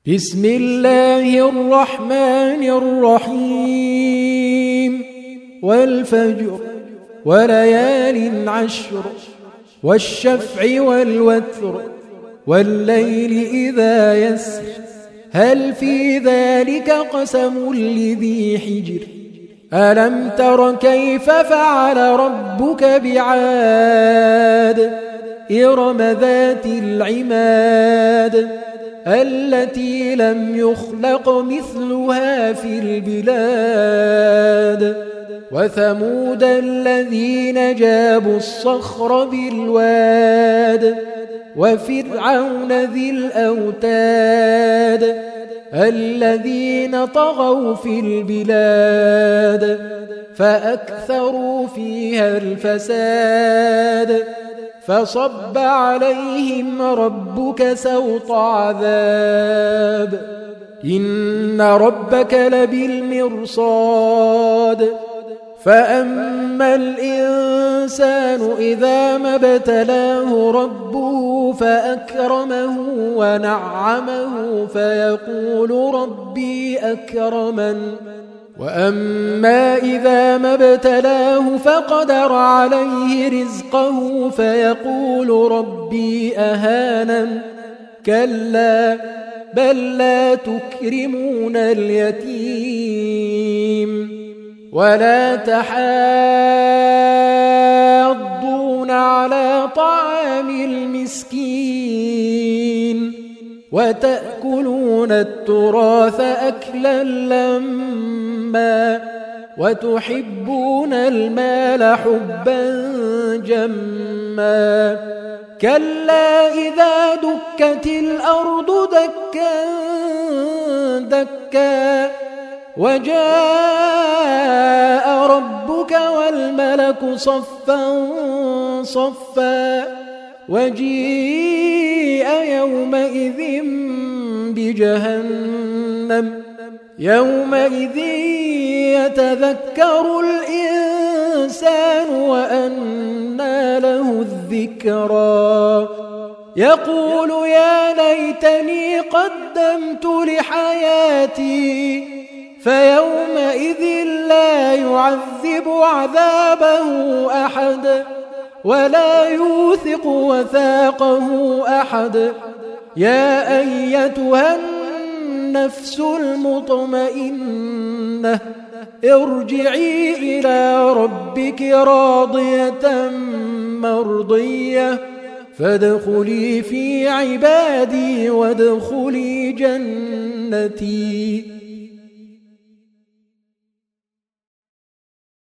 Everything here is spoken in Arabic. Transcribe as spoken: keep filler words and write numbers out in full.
بسم الله الرحمن الرحيم والفجر وليال عشر والشفع والوتر والليل إذا يسر هل في ذلك قسم لذي حجر ألم تر كيف فعل ربك بعاد إرم ذات العماد التي لم يخلق مثلها في البلاد وثمود الذين جابوا الصخر بالواد وفرعون ذي الأوتاد الذين طغوا في البلاد فأكثروا فيها الفساد فصب عليهم ربك سوط عذاب إن ربك لبالمرصاد فأما الإنسان إذا ما ابتلاه ربه فأكرمه ونعمه فيقول ربي أكرمن وأما إذا ما ابتلاه فقدر عليه رزقه فيقول ربي أهانن كلا بل لا تكرمون اليتيم ولا تحاضون على طعام المسكين وتأكلون التراث أكلا لما وتحبون المال حبا جما كلا إذا دكت الأرض دكا دكا وجاء ربك والملك صفا صفا وجيء يومئذ بجهنم يومئذ يتذكر الإنسان وأنى له الذكرى يقول يا ليتني قدمت لحياتي فيومئذ لا يعذب عذابه أحد ولا يوثق وثاقه أحد يا أيتها النفس المطمئنة ارجعي إلى ربك راضية مرضية فادخلي في عبادي وادخلي جنتي